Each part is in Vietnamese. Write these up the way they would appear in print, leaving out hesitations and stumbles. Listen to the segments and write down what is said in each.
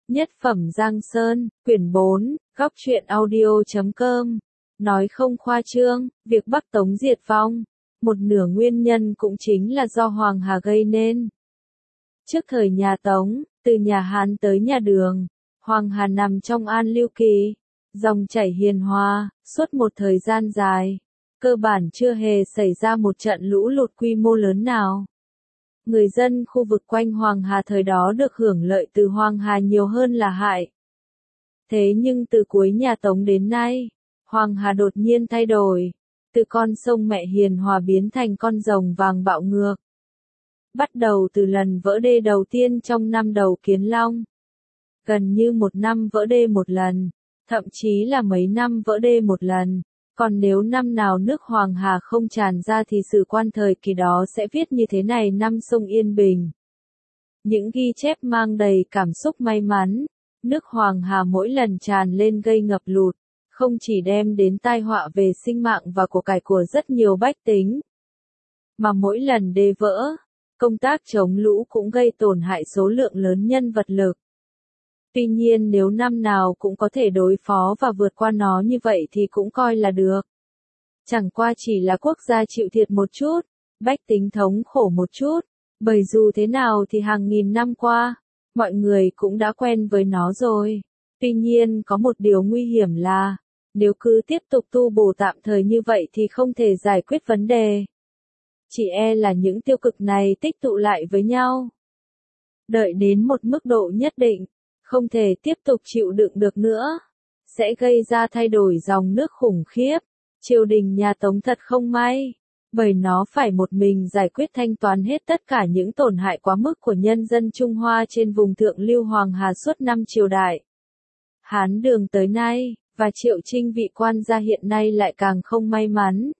Nhất phẩm Giang Sơn, quyển 4, góc truyện audio.com. Nói không khoa trương, việc Bắc Tống diệt vong, một nửa nguyên nhân cũng chính là do Hoàng Hà gây nên. Trước thời nhà Tống, từ nhà Hán tới nhà Đường, Hoàng Hà nằm trong An Lưu Kỳ, dòng chảy hiền hòa, suốt một thời gian dài, cơ bản chưa hề xảy ra một trận lũ lụt quy mô lớn nào. Người dân khu vực quanh Hoàng Hà thời đó được hưởng lợi từ Hoàng Hà nhiều hơn là hại. Thế nhưng từ cuối nhà Tống đến nay, Hoàng Hà đột nhiên thay đổi, từ con sông mẹ hiền hòa biến thành con rồng vàng bạo ngược. Bắt đầu từ lần vỡ đê đầu tiên trong năm đầu Kiến Long. Gần như một năm vỡ đê một lần, thậm chí là mấy năm vỡ đê một lần. Còn nếu năm nào nước Hoàng Hà không tràn ra thì sử quan thời kỳ đó sẽ viết như thế này: năm sông yên bình. Những ghi chép mang đầy cảm xúc may mắn, nước Hoàng Hà mỗi lần tràn lên gây ngập lụt, không chỉ đem đến tai họa về sinh mạng và của cải của rất nhiều bách tính, mà mỗi lần đê vỡ, công tác chống lũ cũng gây tổn hại số lượng lớn nhân vật lực. Tuy nhiên nếu năm nào cũng có thể đối phó và vượt qua nó như vậy thì cũng coi là được. Chẳng qua chỉ là quốc gia chịu thiệt một chút, bách tính thống khổ một chút, bởi dù thế nào thì hàng nghìn năm qua, mọi người cũng đã quen với nó rồi. Tuy nhiên có một điều nguy hiểm là, nếu cứ tiếp tục tu bổ tạm thời như vậy thì không thể giải quyết vấn đề. Chỉ e là những tiêu cực này tích tụ lại với nhau. Đợi đến một mức độ nhất định, không thể tiếp tục chịu đựng được nữa, sẽ gây ra thay đổi dòng nước khủng khiếp. Triều đình nhà Tống thật không may, bởi nó phải một mình giải quyết thanh toán hết tất cả những tổn hại quá mức của nhân dân Trung Hoa trên vùng thượng lưu Hoàng Hà suốt năm triều đại. Hán Đường tới nay, và Triệu Trinh vị quan gia hiện nay lại càng không may mắn.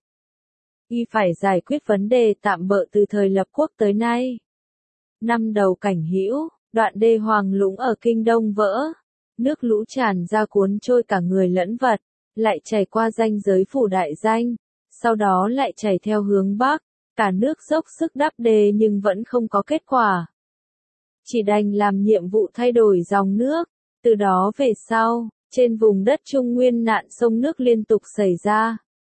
Y phải giải quyết vấn đề tạm bợ từ thời lập quốc tới nay. Năm đầu Cảnh Hữu, đoạn đê Hoàng Lũng ở Kinh Đông vỡ, nước lũ tràn ra cuốn trôi cả người lẫn vật, lại chảy qua ranh giới phủ Đại Danh, sau đó lại chảy theo hướng Bắc, cả nước dốc sức đắp đê nhưng vẫn không có kết quả. Chỉ đành làm nhiệm vụ thay đổi dòng nước, từ đó về sau, trên vùng đất Trung Nguyên nạn sông nước liên tục xảy ra.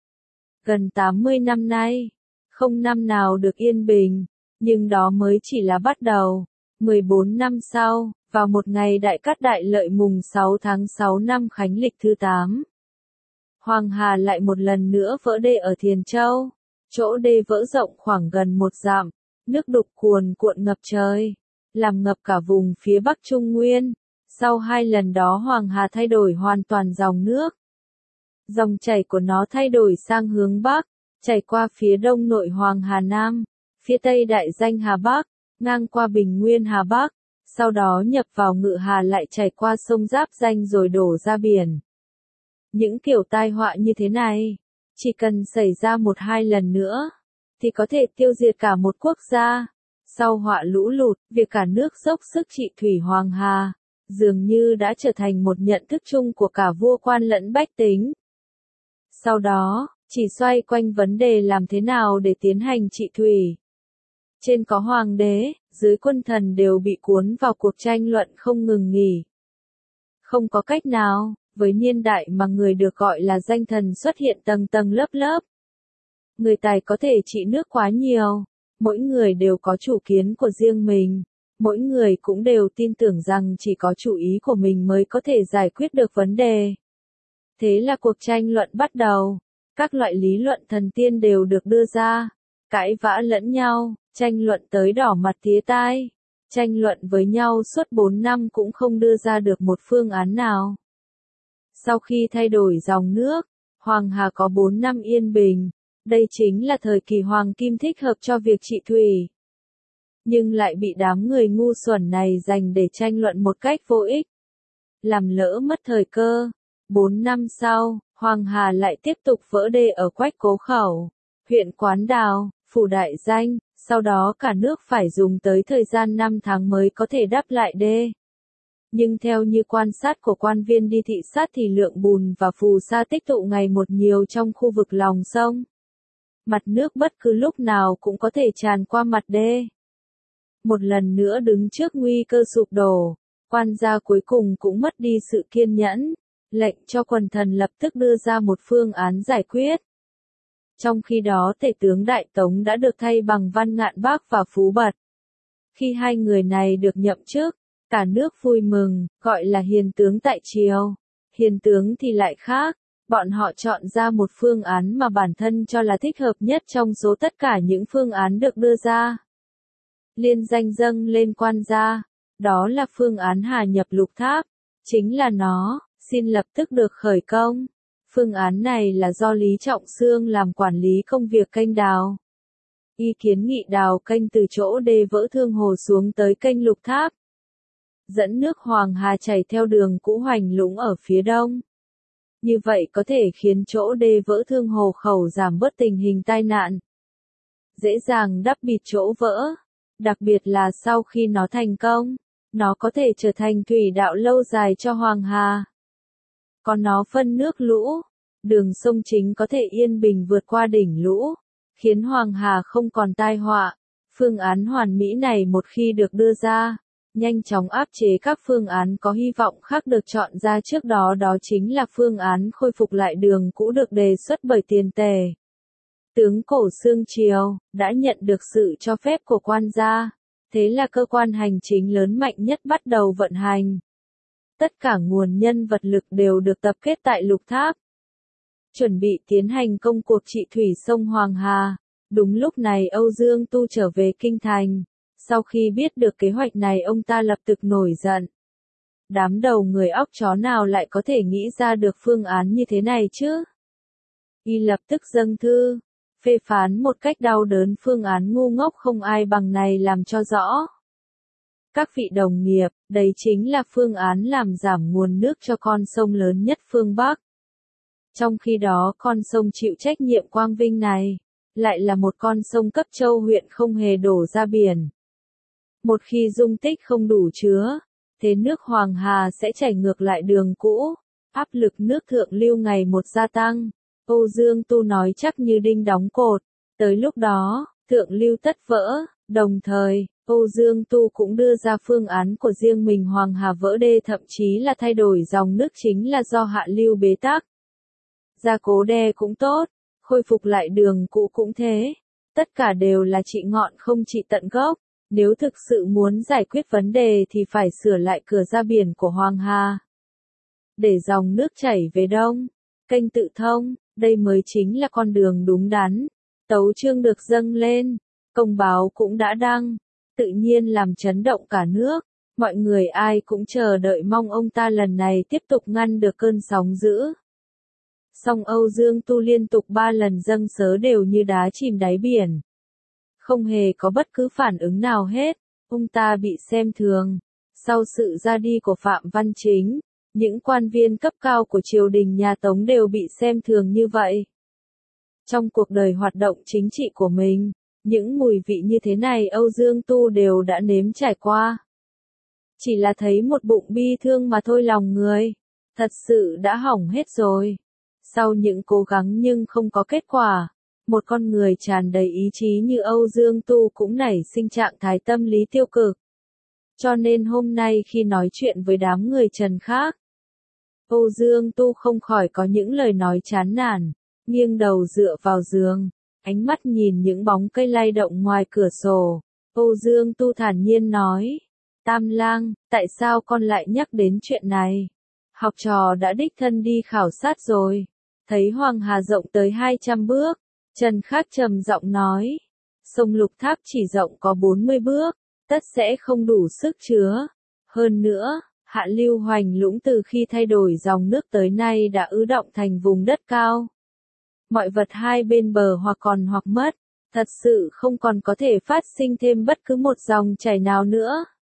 Gần 80 năm nay, không năm nào được yên bình, nhưng đó mới chỉ là bắt đầu. 14 năm sau, vào một ngày Đại Cát Đại Lợi mùng 6 tháng 6 năm Khánh Lịch thứ 8. Hoàng Hà lại một lần nữa vỡ đê ở Thiền Châu, chỗ đê vỡ rộng khoảng gần 1 dặm, nước đục cuồn cuộn ngập trời, làm ngập cả vùng phía Bắc Trung Nguyên. Sau 2 lần đó Hoàng Hà thay đổi hoàn toàn dòng nước. Dòng chảy của nó thay đổi sang hướng Bắc, chảy qua phía đông nội Hoàng Hà Nam, phía tây Đại Danh Hà Bắc, ngang qua Bình Nguyên Hà Bắc, sau đó nhập vào Ngự Hà lại chảy qua sông Giáp Danh rồi đổ ra biển. Những kiểu tai họa như thế này, chỉ cần xảy ra 1-2 lần nữa, thì có thể tiêu diệt cả một quốc gia. Sau họa lũ lụt, việc cả nước dốc sức trị thủy Hoàng Hà, dường như đã trở thành một nhận thức chung của cả vua quan lẫn bách tính. Sau đó, chỉ xoay quanh vấn đề làm thế nào để tiến hành trị thủy. Trên có hoàng đế, dưới quân thần đều bị cuốn vào cuộc tranh luận không ngừng nghỉ. Không có cách nào, với niên đại mà người được gọi là danh thần xuất hiện tầng tầng lớp lớp. Người tài có thể trị nước quá nhiều, mỗi người đều có chủ kiến của riêng mình, mỗi người cũng đều tin tưởng rằng chỉ có chủ ý của mình mới có thể giải quyết được vấn đề. Thế là cuộc tranh luận bắt đầu, các loại lý luận thần tiên đều được đưa ra, cãi vã lẫn nhau, tranh luận tới đỏ mặt tía tai, tranh luận với nhau suốt 4 năm cũng không đưa ra được một phương án nào. Sau khi thay đổi dòng nước, Hoàng Hà có 4 năm yên bình, đây chính là thời kỳ hoàng kim thích hợp cho việc trị thủy. Nhưng lại bị đám người ngu xuẩn này dành để tranh luận một cách vô ích, làm lỡ mất thời cơ. 4 năm sau, Hoàng Hà lại tiếp tục vỡ đê ở Quách Cố Khẩu, huyện Quán Đào, phủ Đại Danh, sau đó cả nước phải dùng tới thời gian 5 tháng mới có thể đắp lại đê. Nhưng theo như quan sát của quan viên đi thị sát thì lượng bùn và phù sa tích tụ ngày một nhiều trong khu vực lòng sông. Mặt nước bất cứ lúc nào cũng có thể tràn qua mặt đê. Một lần nữa đứng trước nguy cơ sụp đổ, Quan gia cuối cùng cũng mất đi sự kiên nhẫn, lệnh cho quần thần lập tức đưa ra một phương án giải quyết. Trong khi đó tể tướng Đại Tống đã được thay bằng Văn Ngạn Bác và Phú Bật. Khi hai người này được nhậm chức, cả nước vui mừng, gọi là hiền tướng tại triều. Hiền tướng thì lại khác, bọn họ chọn ra một phương án mà bản thân cho là thích hợp nhất trong số tất cả những phương án được đưa ra. Liên danh dâng lên quan gia, đó là phương án Hà nhập Lục Tháp, chính là nó, xin lập tức được khởi công. Phương án này là do Lý Trọng Xương làm quản lý công việc kênh đào. Y kiến nghị đào kênh từ chỗ đê vỡ Thương Hồ xuống tới kênh Lục Tháp, dẫn nước Hoàng Hà chảy theo đường cũ Hoành Lũng ở phía đông. Như vậy có thể khiến chỗ đê vỡ Thương Hồ khẩu giảm bớt tình hình tai nạn, dễ dàng đắp bịt chỗ vỡ, đặc biệt là sau khi nó thành công, nó có thể trở thành thủy đạo lâu dài cho Hoàng Hà. Còn nó phân nước lũ, đường sông chính có thể yên bình vượt qua đỉnh lũ, khiến Hoàng Hà không còn tai họa. Phương án hoàn mỹ này một khi được đưa ra, nhanh chóng áp chế các phương án có hy vọng khác được chọn ra trước đó, đó chính là phương án khôi phục lại đường cũ được đề xuất bởi Tiền Tề. Tướng Cổ Xương Triều đã nhận được sự cho phép của quan gia, thế là cơ quan hành chính lớn mạnh nhất bắt đầu vận hành. Tất cả nguồn nhân vật lực đều được tập kết tại Lục Tháp, chuẩn bị tiến hành công cuộc trị thủy sông Hoàng Hà. Đúng lúc này Âu Dương Tu trở về kinh thành. Sau khi biết được kế hoạch này ông ta lập tức nổi giận. Đám đầu người óc chó nào lại có thể nghĩ ra được phương án như thế này chứ? Y lập tức dâng thư, phê phán một cách đau đớn phương án ngu ngốc không ai bằng này làm cho rõ. Các vị đồng nghiệp, đấy chính là phương án làm giảm nguồn nước cho con sông lớn nhất phương Bắc. Trong khi đó con sông chịu trách nhiệm Quang Vinh này, lại là một con sông cấp châu huyện không hề đổ ra biển. Một khi dung tích không đủ chứa, thế nước Hoàng Hà sẽ chảy ngược lại đường cũ, áp lực nước thượng lưu ngày một gia tăng. Âu Dương Tu nói chắc như đinh đóng cột, tới lúc đó, thượng lưu tất vỡ, đồng thời, Âu Dương Tu cũng đưa ra phương án của riêng mình Hoàng Hà vỡ đê, thậm chí là thay đổi dòng nước chính là do hạ lưu bế tắc. Gia cố đê cũng tốt, khôi phục lại đường cũ cũng thế, tất cả đều là trị ngọn không trị tận gốc. Nếu thực sự muốn giải quyết vấn đề thì phải sửa lại cửa ra biển của Hoàng Hà, để dòng nước chảy về đông, kênh tự thông, đây mới chính là con đường đúng đắn. Tấu chương được dâng lên, công báo cũng đã đăng, tự nhiên làm chấn động cả nước, mọi người ai cũng chờ đợi mong ông ta lần này tiếp tục ngăn được cơn sóng dữ. Song Âu Dương Tu liên tục 3 lần dâng sớ đều như đá chìm đáy biển, không hề có bất cứ phản ứng nào hết, ông ta bị xem thường. Sau sự ra đi của Phạm Văn Chính, những quan viên cấp cao của triều đình nhà Tống đều bị xem thường như vậy. Trong cuộc đời hoạt động chính trị của mình, những mùi vị như thế này Âu Dương Tu đều đã nếm trải qua. Chỉ là thấy một bụng bi thương mà thôi, lòng người thật sự đã hỏng hết rồi. Sau những cố gắng nhưng không có kết quả, một con người tràn đầy ý chí như Âu Dương Tu cũng nảy sinh trạng thái tâm lý tiêu cực. Cho nên hôm nay khi nói chuyện với đám người Trần khác, Âu Dương Tu không khỏi có những lời nói chán nản, nghiêng đầu dựa vào giường, ánh mắt nhìn những bóng cây lay động ngoài cửa sổ. Âu Dương Tu thản nhiên nói, Tam Lang, tại sao con lại nhắc đến chuyện này? Học trò đã đích thân đi khảo sát rồi, thấy Hoàng Hà rộng tới 200 bước. Trần Khác trầm giọng nói, sông Lục Tháp chỉ rộng có 40 bước, tất sẽ không đủ sức chứa. Hơn nữa, hạ lưu Hoành Lũng từ khi thay đổi dòng nước tới nay đã ứ động thành vùng đất cao. Mọi vật hai bên bờ hoặc còn hoặc mất, thật sự không còn có thể phát sinh thêm bất cứ một dòng chảy nào nữa.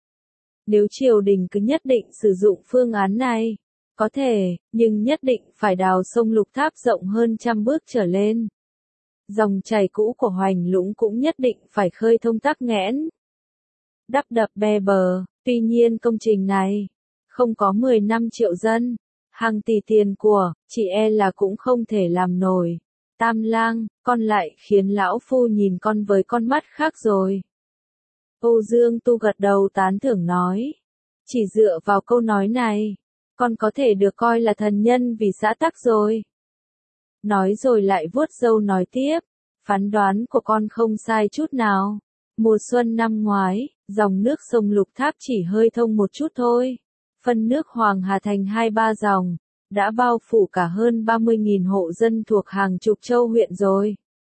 Nếu triều đình cứ nhất định sử dụng phương án này, có thể, nhưng nhất định phải đào sông Lục Tháp rộng hơn 100 bước trở lên. Dòng chảy cũ của Hoành Lũng cũng nhất định phải khơi thông tắc nghẽn, đắp đập bè bờ. Tuy nhiên công trình này không có 15 triệu dân, hàng tỷ tiền của, chỉ e là cũng không thể làm nổi. Tam Lang, con lại khiến lão phu nhìn con với con mắt khác rồi. Âu Dương Tu gật đầu tán thưởng nói, Chỉ dựa vào câu nói này, con có thể được coi là thần nhân vì xã tắc rồi. Nói rồi lại vuốt râu nói tiếp, phán đoán của con không sai chút nào. Mùa xuân năm ngoái, dòng nước sông Lục Tháp chỉ hơi thông một chút thôi. Phân nước Hoàng Hà thành 2-3 dòng, đã bao phủ cả hơn 30.000 hộ dân thuộc hàng chục châu huyện rồi.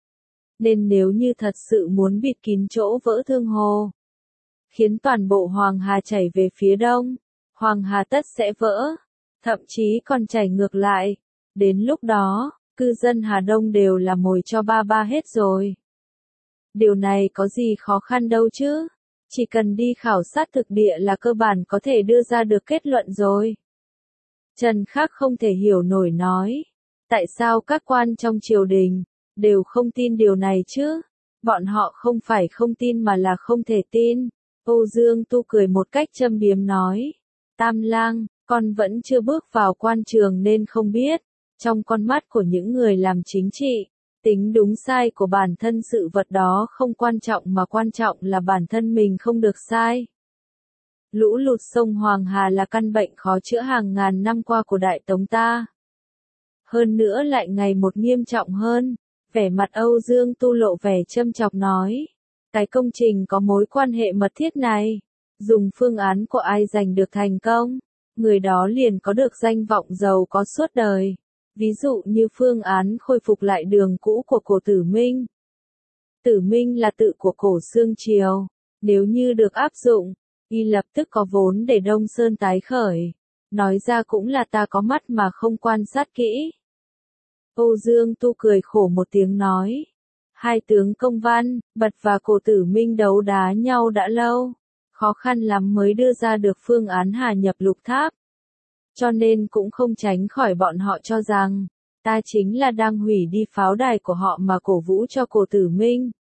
Nên nếu như thật sự muốn bịt kín chỗ vỡ Thương Hồ, khiến toàn bộ Hoàng Hà chảy về phía đông, Hoàng Hà tất sẽ vỡ, thậm chí còn chảy ngược lại. Đến lúc đó, cư dân Hà Đông đều là mồi cho ba hết rồi. Điều này có gì khó khăn đâu chứ, chỉ cần đi khảo sát thực địa là cơ bản có thể đưa ra được kết luận rồi. Trần Khắc không thể hiểu nổi nói, tại sao các quan trong triều đình đều không tin điều này chứ? Bọn họ không phải không tin mà là không thể tin. Âu Dương Tu cười một cách châm biếm nói, Tam Lang, con vẫn chưa bước vào quan trường nên không biết, trong con mắt của những người làm chính trị, tính đúng sai của bản thân sự vật đó không quan trọng mà quan trọng là bản thân mình không được sai. Lũ lụt sông Hoàng Hà là căn bệnh khó chữa hàng ngàn năm qua của Đại Tống ta. Hơn nữa lại ngày một nghiêm trọng hơn, vẻ mặt Âu Dương Tu lộ vẻ châm chọc nói, cái công trình có mối quan hệ mật thiết này, dùng phương án của ai giành được thành công, người đó liền có được danh vọng giàu có suốt đời. Ví dụ như phương án khôi phục lại đường cũ của cổ Tử Minh. Tử Minh là tự của cổ Xương Triều, nếu như được áp dụng, y lập tức có vốn để Đông Sơn tái khởi. Nói ra cũng là ta có mắt mà không quan sát kỹ. Âu Dương Tu cười khổ một tiếng nói, hai tướng Công Văn, Bật và cổ Tử Minh đấu đá nhau đã lâu, khó khăn lắm mới đưa ra được phương án hà nhập Lục Tháp. Cho nên cũng không tránh khỏi bọn họ cho rằng, ta chính là đang hủy đi pháo đài của họ mà cổ vũ cho cổ Tử Minh.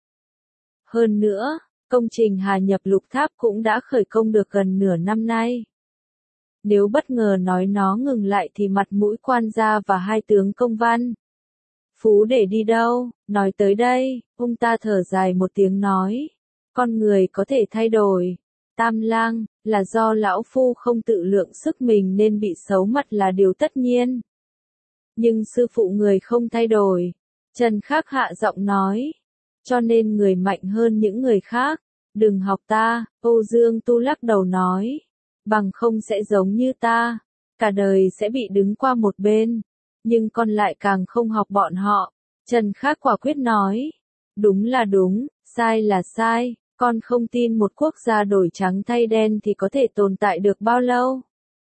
Hơn nữa, công trình hà nhập Lục Tháp cũng đã khởi công được gần nửa năm nay. Nếu bất ngờ nói nó ngừng lại thì mặt mũi quan gia và hai tướng Công Văn Phú để đi đâu? Nói tới đây, ông ta thở dài một tiếng nói, con người có thể thay đổi. Tam Lang, là do lão phu không tự lượng sức mình nên bị xấu mặt là điều tất nhiên. Nhưng sư phụ người không thay đổi. Trần Khắc hạ giọng nói. Cho nên người mạnh hơn những người khác. Đừng học ta, Âu Dương Tu lắc đầu nói. Bằng không sẽ giống như ta. Cả đời sẽ bị đứng qua một bên. Nhưng con lại càng không học bọn họ. Trần Khắc quả quyết nói. Đúng là đúng, sai là sai. Con không tin một quốc gia đổi trắng thay đen thì có thể tồn tại được bao lâu.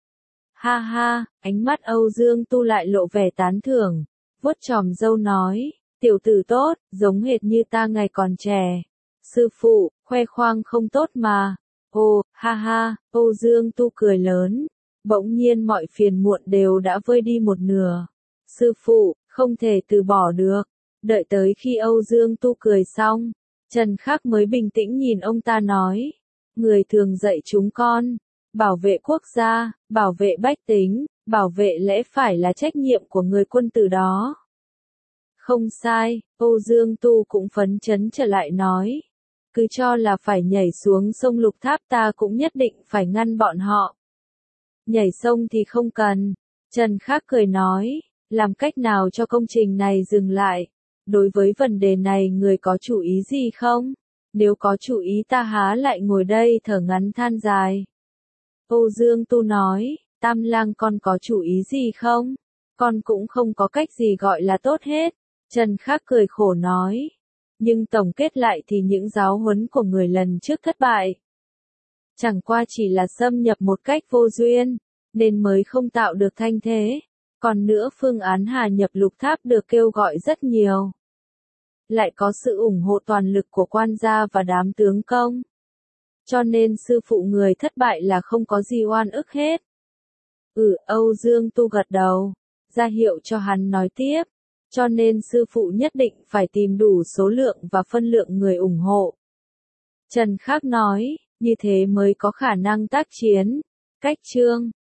Ha ha, ánh mắt Âu Dương Tu lại lộ vẻ tán thưởng, vuốt chòm râu nói, tiểu tử tốt, giống hệt như ta ngày còn trẻ. Sư phụ, khoe khoang không tốt mà. Ồ, ha ha, Âu Dương Tu cười lớn, bỗng nhiên mọi phiền muộn đều đã vơi đi một nửa. Sư phụ, không thể từ bỏ được. Đợi tới khi Âu Dương Tu cười xong, Trần Khắc mới bình tĩnh nhìn ông ta nói, người thường dạy chúng con, bảo vệ quốc gia, bảo vệ bách tính, bảo vệ lẽ phải là trách nhiệm của người quân tử đó. Không sai, Âu Dương Tu cũng phấn chấn trở lại nói, cứ cho là phải nhảy xuống sông Lục Tháp ta cũng nhất định phải ngăn bọn họ. Nhảy sông thì không cần, Trần Khắc cười nói, làm cách nào cho công trình này dừng lại. Đối với vấn đề này người có chủ ý gì không? Nếu có chủ ý ta há lại ngồi đây thở ngắn than dài. Âu Dương Tu nói, Tam Lang con có chủ ý gì không? Con cũng không có cách gì gọi là tốt hết. Trần Khắc cười khổ nói. Nhưng tổng kết lại thì những giáo huấn của người lần trước thất bại. Chẳng qua chỉ là xâm nhập một cách vô duyên, nên mới không tạo được thanh thế. Còn nữa phương án hà nhập Lục Tháp được kêu gọi rất nhiều. Lại có sự ủng hộ toàn lực của quan gia và đám tướng công. Cho nên sư phụ người thất bại là không có gì oan ức hết. Âu Dương Tu gật đầu, ra hiệu cho hắn nói tiếp. Cho nên sư phụ nhất định phải tìm đủ số lượng và phân lượng người ủng hộ. Trần Khắc nói, như thế mới có khả năng tác chiến. Cách chương